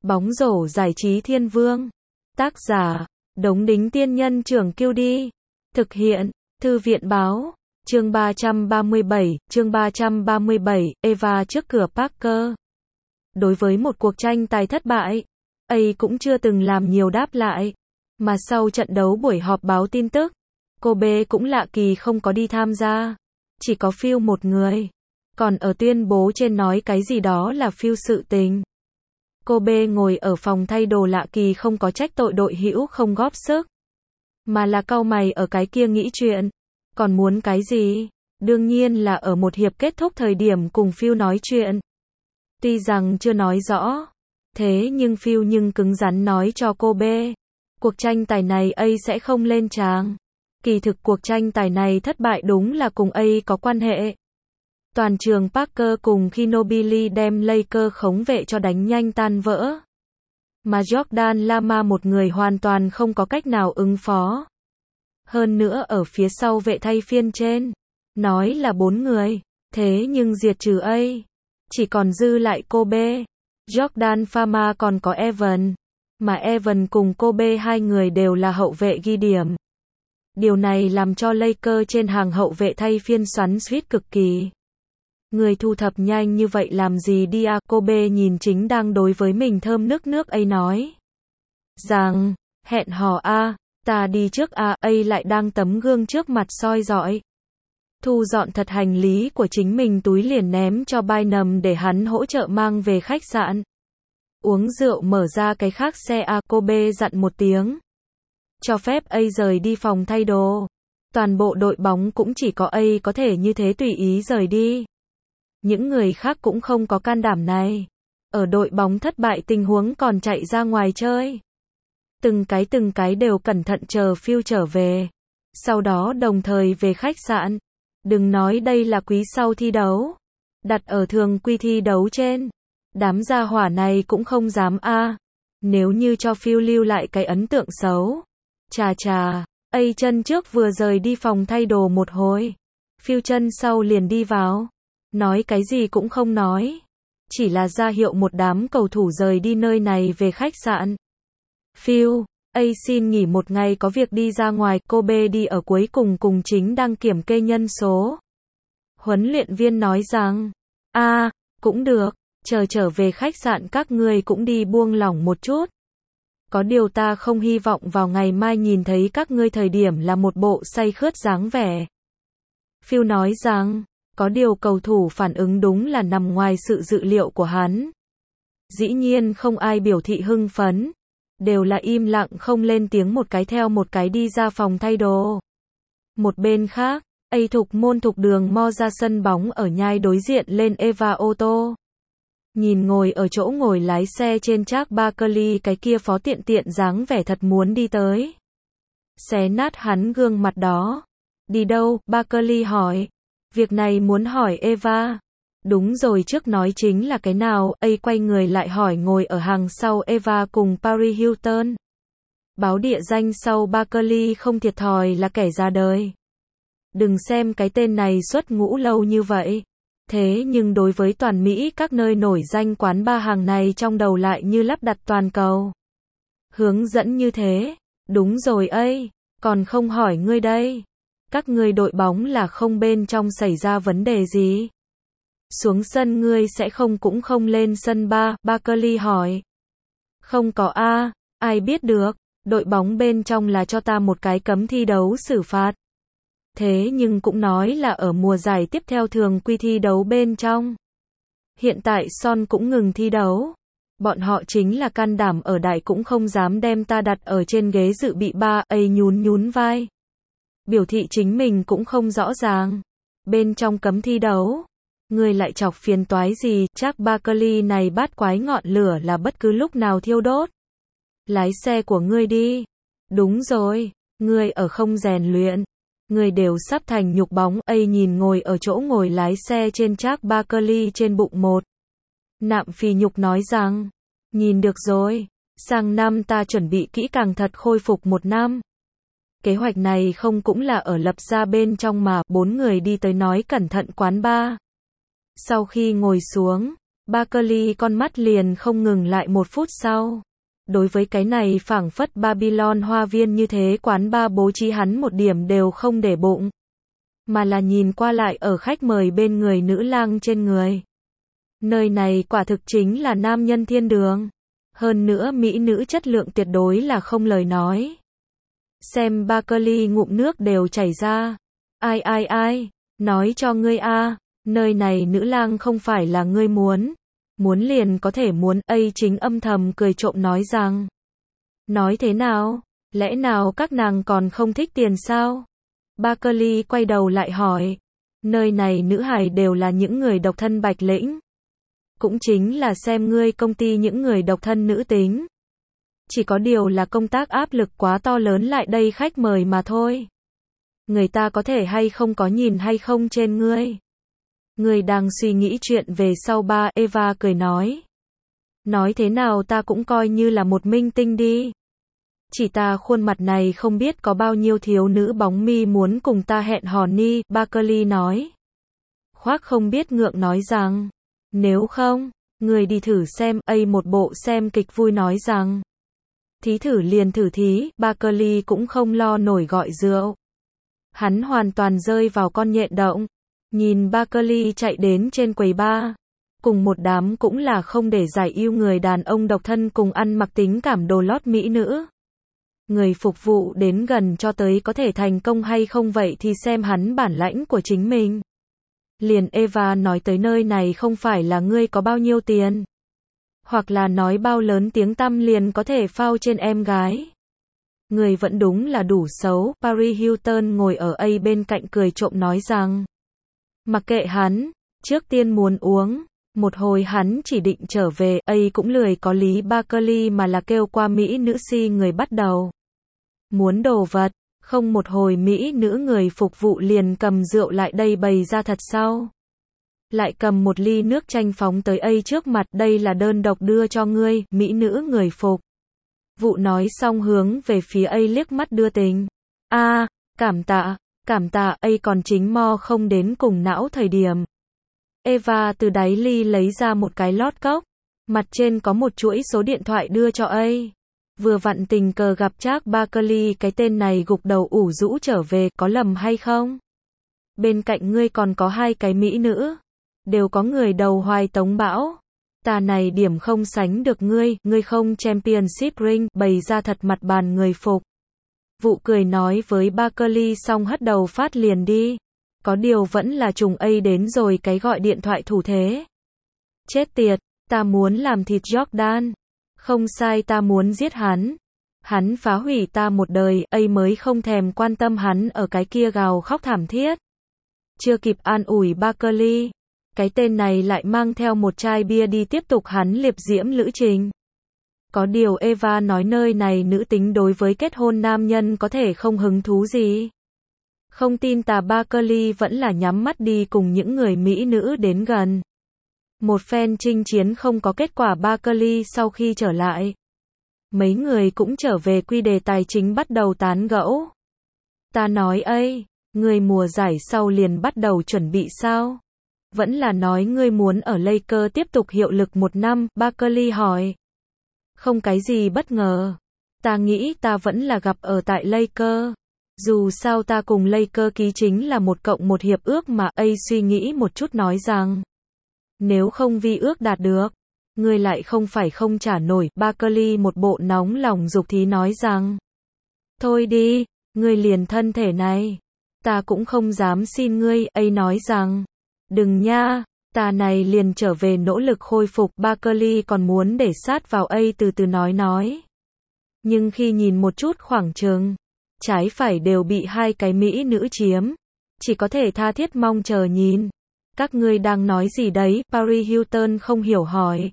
Bóng rổ giải trí thiên vương. Tác giả, Đống Đính Tiên Nhân Trưởng Kiêu Đi. Thực hiện, Thư viện Báo. Chương 337, Eva trước cửa Parker. Đối với một cuộc tranh tài thất bại, A cũng chưa từng làm nhiều đáp lại. Mà sau trận đấu buổi họp báo tin tức, cô B cũng lạ kỳ không có đi tham gia. Chỉ có Phil một người. Còn ở tuyên bố trên nói cái gì đó là Phil sự tình. Cô B ngồi ở phòng thay đồ lạ kỳ không có trách tội đội hữu không góp sức. Mà là cau mày ở cái kia nghĩ chuyện. Còn muốn cái gì? Đương nhiên là ở một hiệp kết thúc thời điểm cùng Phil nói chuyện. Tuy rằng chưa nói rõ. Thế nhưng Phil cứng rắn nói cho cô B. Cuộc tranh tài này A sẽ không lên tràng. Kỳ thực cuộc tranh tài này thất bại đúng là cùng A có quan hệ. Toàn trường Parker cùng Ginobili đem Lakers khống vệ cho đánh nhanh tan vỡ. Mà Jordan Lama một người hoàn toàn không có cách nào ứng phó. Hơn nữa ở phía sau vệ thay phiên trên. Nói là 4 người. Thế nhưng diệt trừ A. Chỉ còn dư lại cô B. Jordan Fama còn có Evan. Mà Evan cùng cô B hai người đều là hậu vệ ghi điểm. Điều này làm cho Lakers trên hàng hậu vệ thay phiên xoắn xuýt cực kỳ. Người thu thập nhanh như vậy làm gì đi à? Cô B nhìn chính đang đối với mình thơm nước A nói. Rằng, hẹn hò a, ta đi trước a, A lại đang tấm gương trước mặt soi dọi. Thu dọn thật hành lý của chính mình túi liền ném cho Bynum để hắn hỗ trợ mang về khách sạn. Uống rượu mở ra cái khác xe a, cô B dặn một tiếng. Cho phép A rời đi phòng thay đồ. Toàn bộ đội bóng cũng chỉ có A có thể như thế tùy ý rời đi. Những người khác cũng không có can đảm này. Ở đội bóng thất bại tình huống còn chạy ra ngoài chơi. Từng cái đều cẩn thận chờ Phil trở về. Sau đó đồng thời về khách sạn. Đừng nói đây là quý sau thi đấu. Đặt ở thường quy thi đấu trên. Đám gia hỏa này cũng không dám a. Nếu như cho Phil lưu lại cái ấn tượng xấu. Chà, A chân trước vừa rời đi phòng thay đồ một hồi. Phil chân sau liền đi vào. Nói cái gì cũng không nói. Chỉ là ra hiệu một đám cầu thủ rời đi nơi này về khách sạn. Phil, A xin nghỉ một ngày có việc đi ra ngoài, cô B đi ở cuối cùng chính đang kiểm kê nhân số. Huấn luyện viên nói rằng, cũng được, trở về khách sạn các ngươi cũng đi buông lỏng một chút. Có điều ta không hy vọng vào ngày mai nhìn thấy các ngươi thời điểm là một bộ say khướt dáng vẻ. Phil nói rằng, có điều cầu thủ phản ứng đúng là nằm ngoài sự dự liệu của hắn. Dĩ nhiên không ai biểu thị hưng phấn. Đều là im lặng không lên tiếng một cái theo một cái đi ra phòng thay đồ. Một bên khác, A thục môn thục đường mo ra sân bóng ở nhai đối diện lên Eva ô tô. Nhìn ngồi ở chỗ ngồi lái xe trên Charles Barkley cái kia phó tiện dáng vẻ thật muốn đi tới. Xé nát hắn gương mặt đó. Đi đâu? Barkley hỏi. Việc này muốn hỏi Eva. Đúng rồi, trước nói chính là cái nào? A quay người lại hỏi ngồi ở hàng sau Eva cùng Paris Hilton. Báo địa danh sau Barkley không thiệt thòi là kẻ ra đời. Đừng xem cái tên này xuất ngũ lâu như vậy. Thế nhưng đối với toàn Mỹ các nơi nổi danh quán bar hàng này trong đầu lại như lắp đặt toàn cầu. Hướng dẫn như thế. Đúng rồi A. Còn không hỏi ngươi đây. Các ngươi đội bóng là không bên trong xảy ra vấn đề gì? Xuống sân ngươi sẽ cũng không lên sân ba, Barkley hỏi. Không có a, ai biết được, đội bóng bên trong là cho ta một cái cấm thi đấu xử phạt. Thế nhưng cũng nói là ở mùa giải tiếp theo thường quy thi đấu bên trong. Hiện tại Son cũng ngừng thi đấu. Bọn họ chính là can đảm ở đại cũng không dám đem ta đặt ở trên ghế dự bị ba, A nhún vai. Biểu thị chính mình cũng không rõ ràng. Bên trong cấm thi đấu. Ngươi lại chọc phiền toái gì? Chắc Barkley này bát quái ngọn lửa là bất cứ lúc nào thiêu đốt. Lái xe của ngươi đi. Đúng rồi, ngươi ở không rèn luyện. Ngươi đều sắp thành nhục bóng. A nhìn ngồi ở chỗ ngồi lái xe trên Charles Barkley trên bụng một. Nạm phì nhục nói rằng, nhìn được rồi, sang năm ta chuẩn bị kỹ càng thật khôi phục 1 năm. Kế hoạch này không cũng là ở lập ra bên trong mà 4 người đi tới nói cẩn thận quán bar. Sau khi ngồi xuống, Barkley con mắt liền không ngừng lại một phút sau. Đối với cái này phảng phất Babylon hoa viên như thế quán bar bố trí hắn một điểm đều không để bụng. Mà là nhìn qua lại ở khách mời bên người nữ lang trên người. Nơi này quả thực chính là nam nhân thiên đường. Hơn nữa mỹ nữ chất lượng tuyệt đối là không lời nói. Xem Barkley ngụm nước đều chảy ra. Ai, nói cho ngươi a, nơi này nữ lang không phải là ngươi muốn. Muốn liền có thể muốn, chính âm thầm cười trộm nói rằng. Nói thế nào? Lẽ nào các nàng còn không thích tiền sao? Barkley quay đầu lại hỏi. Nơi này nữ hài đều là những người độc thân bạch lĩnh. Cũng chính là xem ngươi công ty những người độc thân nữ tính. Chỉ có điều là công tác áp lực quá to lớn lại đây khách mời mà thôi. Người ta có thể hay không có nhìn hay không trên ngươi. Ngươi đang suy nghĩ chuyện về sau ba, Eva cười nói. Nói thế nào ta cũng coi như là một minh tinh đi. Chỉ ta khuôn mặt này không biết có bao nhiêu thiếu nữ bóng mi muốn cùng ta hẹn hò ni, Barkley nói. Khoác không biết ngượng nói rằng. Nếu không, người đi thử xem, một bộ xem kịch vui nói rằng. Thí thử liền thử thí, Barkley cũng không lo nổi gọi rượu. Hắn hoàn toàn rơi vào con nhện động. Nhìn Barkley chạy đến trên quầy bar. Cùng một đám cũng là không để giải yêu người đàn ông độc thân cùng ăn mặc tính cảm đồ lót mỹ nữ. Người phục vụ đến gần cho tới có thể thành công hay không vậy thì xem hắn bản lãnh của chính mình. Liền Eva nói tới nơi này không phải là ngươi có bao nhiêu tiền. Hoặc là nói bao lớn tiếng tăm liền có thể phao trên em gái. Người vẫn đúng là đủ xấu, Paris Hilton ngồi ở bên cạnh cười trộm nói rằng. Mặc kệ hắn, trước tiên muốn uống. Một hồi hắn chỉ định trở về, cũng lười có lý Barkley mà là kêu qua mỹ nữ si người bắt đầu. Muốn đồ vật, không một hồi mỹ nữ người phục vụ liền cầm rượu lại đây bày ra thật sau. Lại cầm một ly nước chanh phóng tới trước mặt, đây là đơn độc đưa cho ngươi, mỹ nữ người phục. Vụ nói xong hướng về phía liếc mắt đưa tình. Cảm tạ, còn chính mo không đến cùng não thời điểm. Eva từ đáy ly lấy ra một cái lót cốc, mặt trên có một chuỗi số điện thoại đưa cho Vừa vặn tình cờ gặp Charles Barkley, cái tên này gục đầu ủ rũ trở về, có lầm hay không? Bên cạnh ngươi còn có hai cái mỹ nữ, đều có người đầu hoài tống bão. Ta này điểm không sánh được ngươi không championship ring, bày ra thật mặt bàn người phục. Vụ cười nói với Barkley xong hất đầu phát liền đi. Có điều vẫn là trùng đến rồi cái gọi điện thoại thủ thế. Chết tiệt, ta muốn làm thịt Jordan. Không sai, ta muốn giết hắn. Hắn phá hủy ta một đời, mới không thèm quan tâm hắn ở cái kia gào khóc thảm thiết. Chưa kịp an ủi Barkley, cái tên này lại mang theo một chai bia đi tiếp tục hắn liệp diễm lữ trình. Có điều Eva nói nơi này nữ tính đối với kết hôn nam nhân có thể không hứng thú gì. Không tin tà Barkley vẫn là nhắm mắt đi cùng những người mỹ nữ đến gần. Một phen chinh chiến không có kết quả, Barkley sau khi trở lại. Mấy người cũng trở về quy đề tài chính bắt đầu tán gẫu. Ta nói ngươi mùa giải sau liền bắt đầu chuẩn bị sao? Vẫn là nói ngươi muốn ở Lakers tiếp tục hiệu lực 1 năm, Barkley hỏi. Không cái gì bất ngờ. Ta nghĩ ta vẫn là gặp ở tại Lakers. Dù sao ta cùng Lakers ký chính là 1+1 hiệp ước mà, suy nghĩ một chút nói rằng. Nếu không vi ước đạt được, ngươi lại không phải không trả nổi, Barkley một bộ nóng lòng dục thí nói rằng. Thôi đi, ngươi liền thân thể này. Ta cũng không dám xin ngươi, nói rằng. Đừng nha, ta này liền trở về nỗ lực khôi phục, Barkley còn muốn để sát vào từ từ nói. Nhưng khi nhìn một chút khoảng trường, trái phải đều bị hai cái mỹ nữ chiếm. Chỉ có thể tha thiết mong chờ nhìn. Các ngươi đang nói gì đấy? Paris Hilton không hiểu hỏi.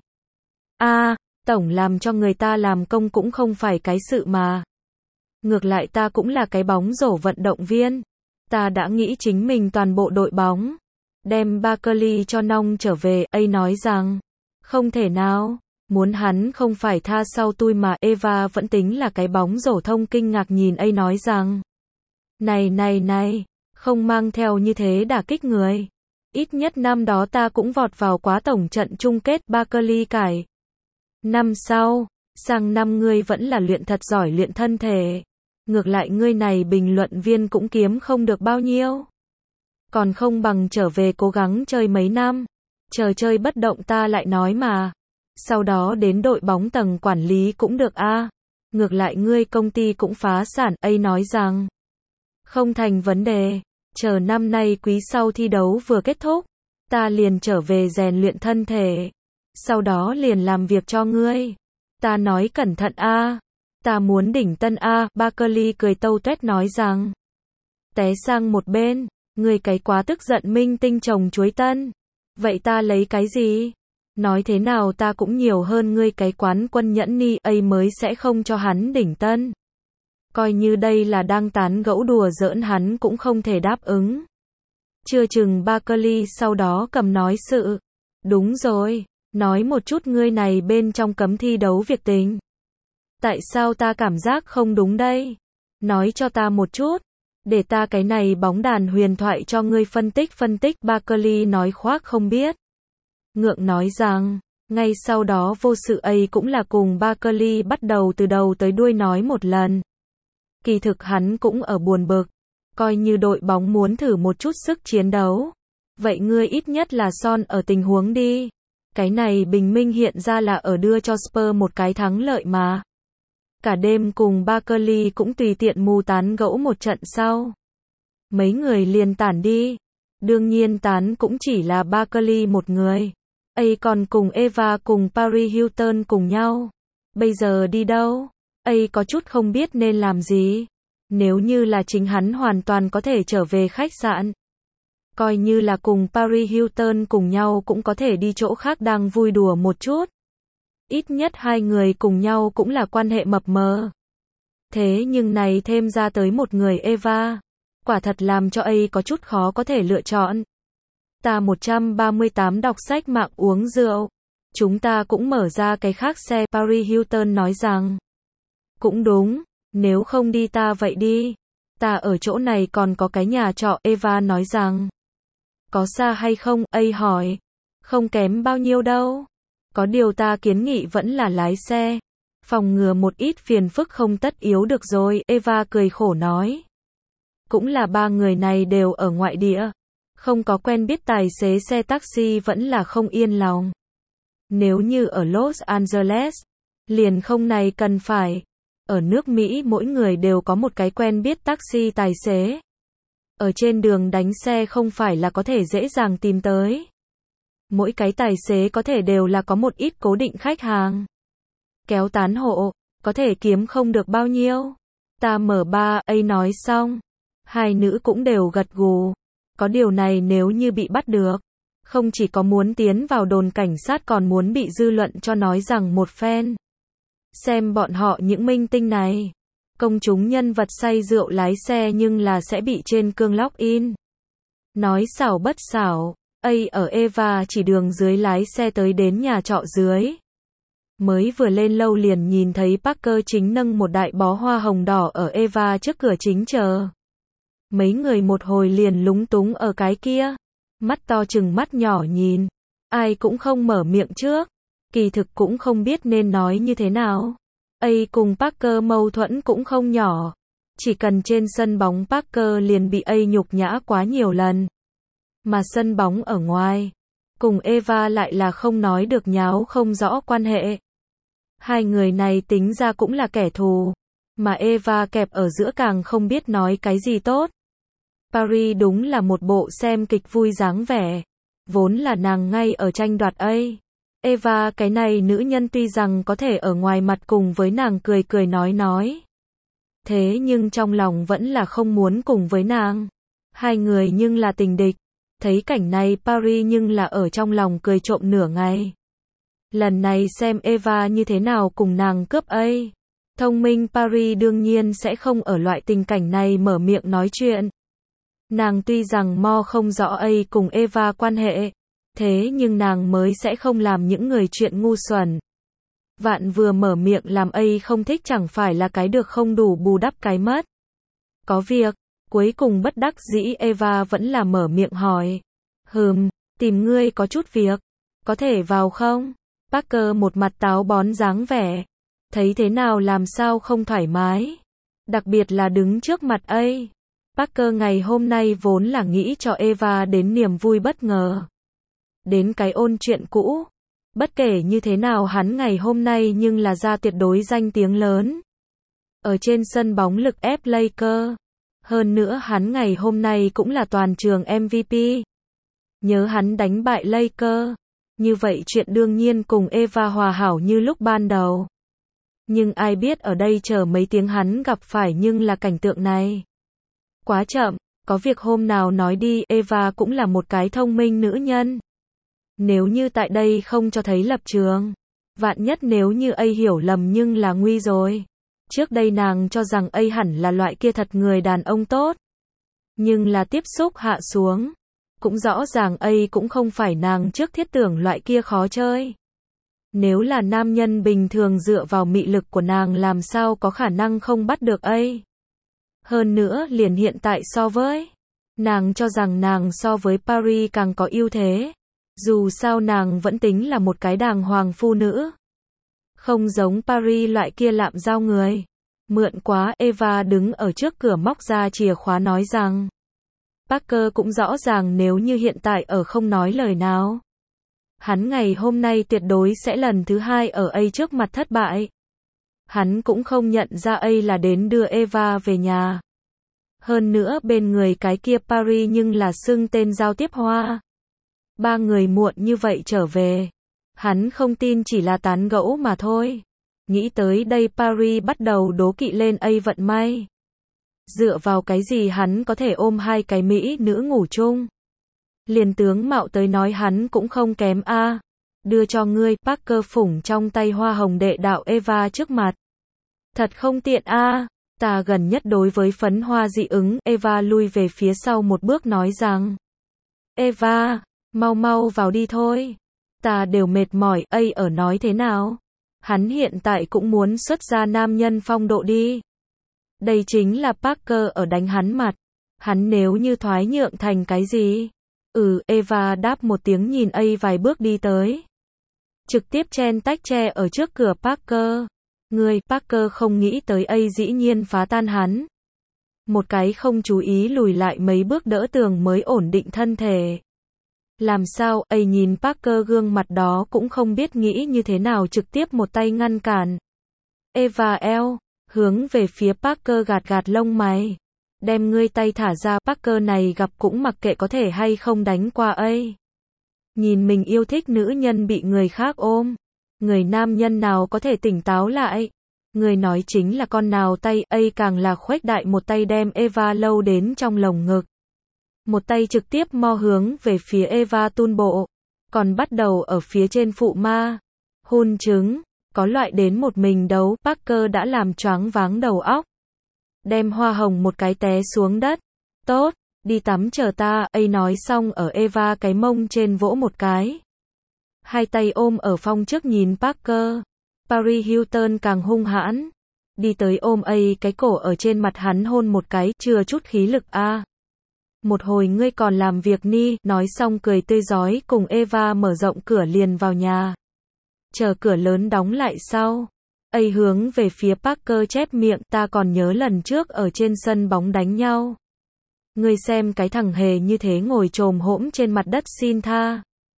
Tổng làm cho người ta làm công cũng không phải cái sự mà. Ngược lại ta cũng là cái bóng rổ vận động viên. Ta đã nghĩ chính mình toàn bộ đội bóng. Đem Barkley cho nong trở về, nói rằng. Không thể nào. Muốn hắn không phải tha sau tui mà. Eva vẫn tính là cái bóng rổ thông kinh ngạc nhìn nói rằng. Này, không mang theo như thế đả kích người. Ít nhất năm đó ta cũng vọt vào quá tổng trận chung kết Barkley cải. Năm sau, sang năm ngươi vẫn là luyện thật giỏi luyện thân thể. Ngược lại ngươi này bình luận viên cũng kiếm không được bao nhiêu. Còn không bằng trở về cố gắng chơi mấy năm. Chờ chơi bất động ta lại nói mà. Sau đó đến đội bóng tầng quản lý cũng được a. Ngược lại ngươi công ty cũng phá sản, ấy nói rằng. Không thành vấn đề. Chờ năm nay quý sau thi đấu vừa kết thúc. Ta liền trở về rèn luyện thân thể. Sau đó liền làm việc cho ngươi. Ta nói cẩn thận a. Ta muốn đỉnh tân a. Barkley cười tâu tuét nói rằng. Té sang một bên. Ngươi cái quá tức giận minh tinh trồng chuối tân. Vậy ta lấy cái gì? Nói thế nào ta cũng nhiều hơn ngươi cái quán quân nhẫn ni ấy mới sẽ không cho hắn đỉnh tân. Coi như đây là đang tán gẫu đùa giỡn hắn cũng không thể đáp ứng. Chưa chừng Barkley sau đó cầm nói sự. Đúng rồi, nói một chút ngươi này bên trong cấm thi đấu việc tình. Tại sao ta cảm giác không đúng đây? Nói cho ta một chút. Để ta cái này bóng đàn huyền thoại cho ngươi phân tích. Barkley nói khoác không biết. Ngượng nói rằng, ngay sau đó vô sự ấy cũng là cùng Barkley bắt đầu từ đầu tới đuôi nói một lần. Kỳ thực hắn cũng ở buồn bực. Coi như đội bóng muốn thử một chút sức chiến đấu. Vậy ngươi ít nhất là son ở tình huống đi. Cái này bình minh hiện ra là ở đưa cho Spurs một cái thắng lợi mà. Cả đêm cùng Barkley cũng tùy tiện mù tán gẫu một trận sau. Mấy người liền tản đi. Đương nhiên tán cũng chỉ là Barkley một người. ấy còn cùng Eva cùng Paris Hilton cùng nhau. Bây giờ đi đâu? ấy có chút không biết nên làm gì. Nếu như là chính hắn hoàn toàn có thể trở về khách sạn. Coi như là cùng Paris Hilton cùng nhau cũng có thể đi chỗ khác đang vui đùa một chút. Ít nhất hai người cùng nhau cũng là quan hệ mập mờ. Thế nhưng này thêm ra tới một người Eva. Quả thật làm cho ấy có chút khó có thể lựa chọn. Ta 138 đọc sách mạng uống rượu. Chúng ta cũng mở ra cái khác xe. Paris Hilton nói rằng. Cũng đúng, nếu không đi ta vậy đi. Ta ở chỗ này còn có cái nhà trọ. Eva nói rằng. Có xa hay không? ấy hỏi. Không kém bao nhiêu đâu. Có điều ta kiến nghị vẫn là lái xe. Phòng ngừa một ít phiền phức không tất yếu được rồi. Eva cười khổ nói. Cũng là ba người này đều ở ngoại địa. Không có quen biết tài xế xe taxi vẫn là không yên lòng. Nếu như ở Los Angeles, liền không này cần phải. Ở nước Mỹ mỗi người đều có một cái quen biết taxi tài xế. Ở trên đường đánh xe không phải là có thể dễ dàng tìm tới. Mỗi cái tài xế có thể đều là có một ít cố định khách hàng. Kéo tán hộ, có thể kiếm không được bao nhiêu. Ta mở ba, ấy nói xong. Hai nữ cũng đều gật gù. Có điều này nếu như bị bắt được. Không chỉ có muốn tiến vào đồn cảnh sát còn muốn bị dư luận cho nói rằng một phen. Xem bọn họ những minh tinh này. Công chúng nhân vật say rượu lái xe nhưng là sẽ bị trên cương log in. Nói xảo bất xảo. ấy ở Eva chỉ đường dưới lái xe tới đến nhà trọ dưới. Mới vừa lên lâu liền nhìn thấy Parker chính nâng một đại bó hoa hồng đỏ ở Eva trước cửa chính chờ. Mấy người một hồi liền lúng túng ở cái kia. Mắt to chừng mắt nhỏ nhìn. Ai cũng không mở miệng trước. Kỳ thực cũng không biết nên nói như thế nào. ấy cùng Parker mâu thuẫn cũng không nhỏ. Chỉ cần trên sân bóng Parker liền bị ấy nhục nhã quá nhiều lần. Mà sân bóng ở ngoài. Cùng Eva lại là không nói được nháo không rõ quan hệ. Hai người này tính ra cũng là kẻ thù. Mà Eva kẹp ở giữa càng không biết nói cái gì tốt. Paris đúng là một bộ xem kịch vui dáng vẻ. Vốn là nàng ngay ở tranh đoạt ấy. Eva cái này nữ nhân tuy rằng có thể ở ngoài mặt cùng với nàng cười cười nói. Thế nhưng trong lòng vẫn là không muốn cùng với nàng. Hai người nhưng là tình địch. Thấy cảnh này Paris nhưng là ở trong lòng cười trộm nửa ngày. Lần này xem Eva như thế nào cùng nàng cướp ấy. Thông minh Paris đương nhiên sẽ không ở loại tình cảnh này mở miệng nói chuyện. Nàng tuy rằng mo không rõ ấy cùng Eva quan hệ. Thế nhưng nàng mới sẽ không làm những người chuyện ngu xuẩn. Vạn vừa mở miệng làm ấy không thích chẳng phải là cái được không đủ bù đắp cái mất. Có việc, cuối cùng bất đắc dĩ Eva vẫn là mở miệng hỏi. Tìm ngươi có chút việc. Có thể vào không? Parker một mặt táo bón dáng vẻ. Thấy thế nào làm sao không thoải mái. Đặc biệt là đứng trước mặt ấy. Parker ngày hôm nay vốn là nghĩ cho Eva đến niềm vui bất ngờ. Đến cái ôn chuyện cũ. Bất kể như thế nào hắn ngày hôm nay nhưng là ra tuyệt đối danh tiếng lớn. Ở trên sân bóng lực ép Lakers. Hơn nữa hắn ngày hôm nay cũng là toàn trường MVP. Nhớ hắn đánh bại Lakers. Như vậy chuyện đương nhiên cùng Eva hòa hảo như lúc ban đầu. Nhưng ai biết ở đây chờ mấy tiếng hắn gặp phải nhưng là cảnh tượng này. Quá chậm, có việc hôm nào nói đi, Eva cũng là một cái thông minh nữ nhân. Nếu như tại đây không cho thấy lập trường. Vạn nhất nếu như ấy hiểu lầm nhưng là nguy rồi. Trước đây nàng cho rằng ấy hẳn là loại kia thật người đàn ông tốt. Nhưng là tiếp xúc hạ xuống. Cũng rõ ràng ấy cũng không phải nàng trước thiết tưởng loại kia khó chơi. Nếu là nam nhân bình thường dựa vào mị lực của nàng làm sao có khả năng không bắt được ấy. Hơn nữa liền hiện tại so với. Nàng cho rằng nàng so với Paris càng có ưu thế. Dù sao nàng vẫn tính là một cái đàng hoàng phụ nữ. Không giống Paris loại kia lạm giao người. Mượn quá, Eva đứng ở trước cửa móc ra chìa khóa nói rằng. Parker cũng rõ ràng nếu như hiện tại ở không nói lời nào. Hắn ngày hôm nay tuyệt đối sẽ lần thứ hai ở ấy trước mặt thất bại. Hắn cũng không nhận ra ấy là đến đưa Eva về nhà. Hơn nữa bên người cái kia Paris nhưng là xưng tên giao tiếp hoa. Ba người muộn như vậy trở về. Hắn không tin chỉ là tán gẫu mà thôi. Nghĩ tới đây Paris bắt đầu đố kỵ lên ấy vận may. Dựa vào cái gì hắn có thể ôm hai cái mỹ nữ ngủ chung. Liền tướng mạo tới nói hắn cũng không kém a. Đưa cho ngươi, Parker phủng trong tay hoa hồng đệ đạo Eva trước mặt. Thật không tiện a. Ta gần nhất đối với phấn hoa dị ứng. Eva lui về phía sau một bước nói rằng. Eva, mau mau vào đi thôi. Ta đều mệt mỏi, ấy ở nói thế nào? Hắn hiện tại cũng muốn xuất ra nam nhân phong độ đi. Đây chính là Parker ở đánh hắn mặt. Hắn nếu như thoái nhượng thành cái gì? Eva đáp một tiếng nhìn ấy vài bước đi tới. Trực tiếp chen tách tre ở trước cửa Parker. Parker không nghĩ tới ấy dĩ nhiên phá tan hắn. Một cái không chú ý lùi lại mấy bước đỡ tường mới ổn định thân thể. Làm sao, ấy nhìn Parker gương mặt đó cũng không biết nghĩ như thế nào trực tiếp một tay ngăn cản. Eva eo, hướng về phía Parker gạt gạt lông mày. Đem ngươi tay thả ra, Parker này gặp cũng mặc kệ có thể hay không đánh qua ấy. Nhìn mình yêu thích nữ nhân bị người khác ôm. Người nam nhân nào có thể tỉnh táo lại. Người nói chính là con nào tay, ấy càng là khuếch đại một tay đem Eva lâu đến trong lồng ngực. Một tay trực tiếp mo hướng về phía Eva tun bộ. Còn bắt đầu ở phía trên phụ ma. Hun trứng. Có loại đến một mình đấu, Parker đã làm choáng váng đầu óc. Đem hoa hồng một cái té xuống đất. Tốt, đi tắm chờ ta, ấy nói xong ở Eva cái mông trên vỗ một cái. Hai tay ôm ở phong trước nhìn Parker. Paris Hilton càng hung hãn. Đi tới ôm ấy cái cổ ở trên mặt hắn hôn một cái, chưa chút khí lực a. Một hồi ngươi còn làm việc ni, nói xong cười tươi rói cùng Eva mở rộng cửa liền vào nhà. Chờ cửa lớn đóng lại sau. Ấy hướng về phía Parker chép miệng, ta còn nhớ lần trước ở trên sân bóng đánh nhau. Ngươi xem cái thằng hề như thế ngồi chồm hổm trên mặt đất xin tha.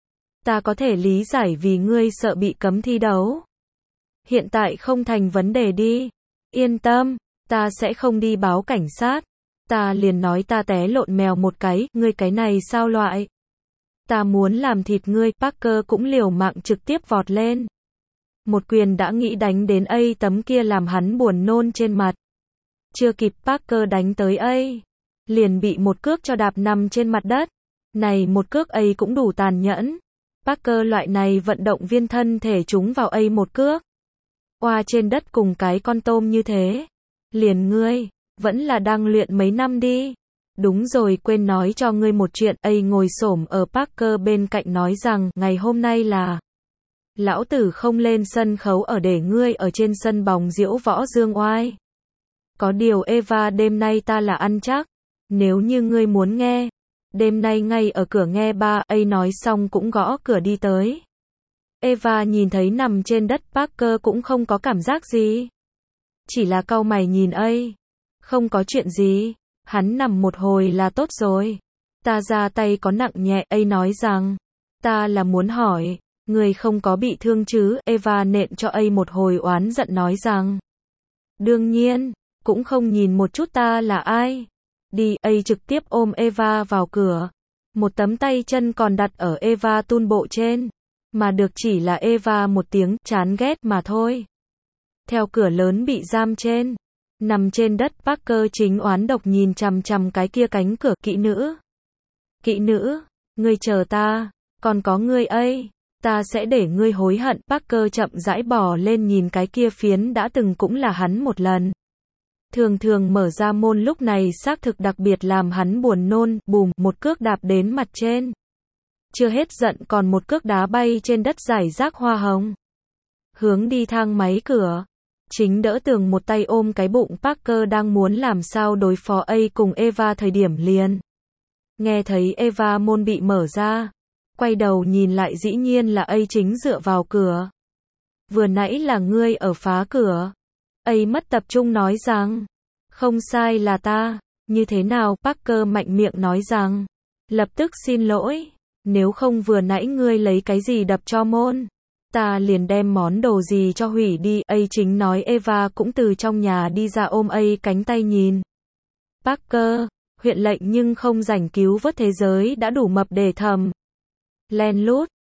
Ta có thể lý giải vì ngươi sợ bị cấm thi đấu. Hiện tại không thành vấn đề đi. Yên tâm, ta sẽ không đi báo cảnh sát. Ta liền nói ta té lộn mèo một cái, ngươi cái này sao loại? Ta muốn làm thịt ngươi, Parker cũng liều mạng trực tiếp vọt lên. Một quyền đã nghĩ đánh đến ấy tấm kia làm hắn buồn nôn trên mặt. Chưa kịp Parker đánh tới ấy. Liền bị một cước cho đạp nằm trên mặt đất. Này một cước ấy cũng đủ tàn nhẫn. Parker loại này vận động viên thân thể trúng vào ấy một cước. Oa trên đất cùng cái con tôm như thế. Liền ngươi, vẫn là đang luyện mấy năm đi. Đúng rồi, quên nói cho ngươi một chuyện, ấy ngồi xổm ở Parker bên cạnh nói rằng, ngày hôm nay là lão tử không lên sân khấu ở để ngươi ở trên sân bóng diễu võ dương oai. Có điều Eva đêm nay ta là ăn chắc. Nếu như ngươi muốn nghe, Đêm nay ngay ở cửa nghe ba ấy nói xong cũng gõ cửa đi tới. Eva nhìn thấy nằm trên đất Parker cũng không có cảm giác gì. Chỉ là cau mày nhìn ấy. Không có chuyện gì, hắn nằm một hồi là tốt rồi. Ta ra tay có nặng nhẹ, ấy nói rằng. Ta là muốn hỏi, người không có bị thương chứ, Eva nện cho ấy một hồi oán giận nói rằng. Đương nhiên, cũng không nhìn một chút ta là ai. Đi, ấy trực tiếp ôm Eva vào cửa. Một tấm tay chân còn đặt ở Eva tun bộ trên. Mà được chỉ là Eva một tiếng chán ghét mà thôi. Theo cửa lớn bị giam trên. Nằm trên đất Parker chính oán độc nhìn chằm chằm cái kia cánh cửa. Kỹ nữ. Kỹ nữ, ngươi chờ ta, còn có ngươi ấy. Ta sẽ để ngươi hối hận. Parker chậm rãi bò lên nhìn cái kia phiến đã từng cũng là hắn một lần. Thường thường mở ra môn lúc này xác thực đặc biệt làm hắn buồn nôn, bùm, một cước đạp đến mặt trên. Chưa hết giận còn một cước đá bay trên đất rải rác hoa hồng. Hướng đi thang máy cửa. Chính đỡ tường một tay ôm cái bụng Parker đang muốn làm sao đối phó A cùng Eva thời điểm liền. Nghe thấy Eva môn bị mở ra. Quay đầu nhìn lại dĩ nhiên là A chính dựa vào cửa. Vừa nãy là ngươi ở phá cửa. A mất tập trung nói rằng. Không sai là ta. Như thế nào? Parker mạnh miệng nói rằng. Lập tức xin lỗi. Nếu không vừa nãy ngươi lấy cái gì đập cho môn. Ta liền đem món đồ gì cho hủy đi. A chính nói Eva cũng từ trong nhà đi ra ôm A cánh tay nhìn. Parker, huyện lệnh nhưng không rảnh cứu vớt thế giới đã đủ mập để thầm. Len lút.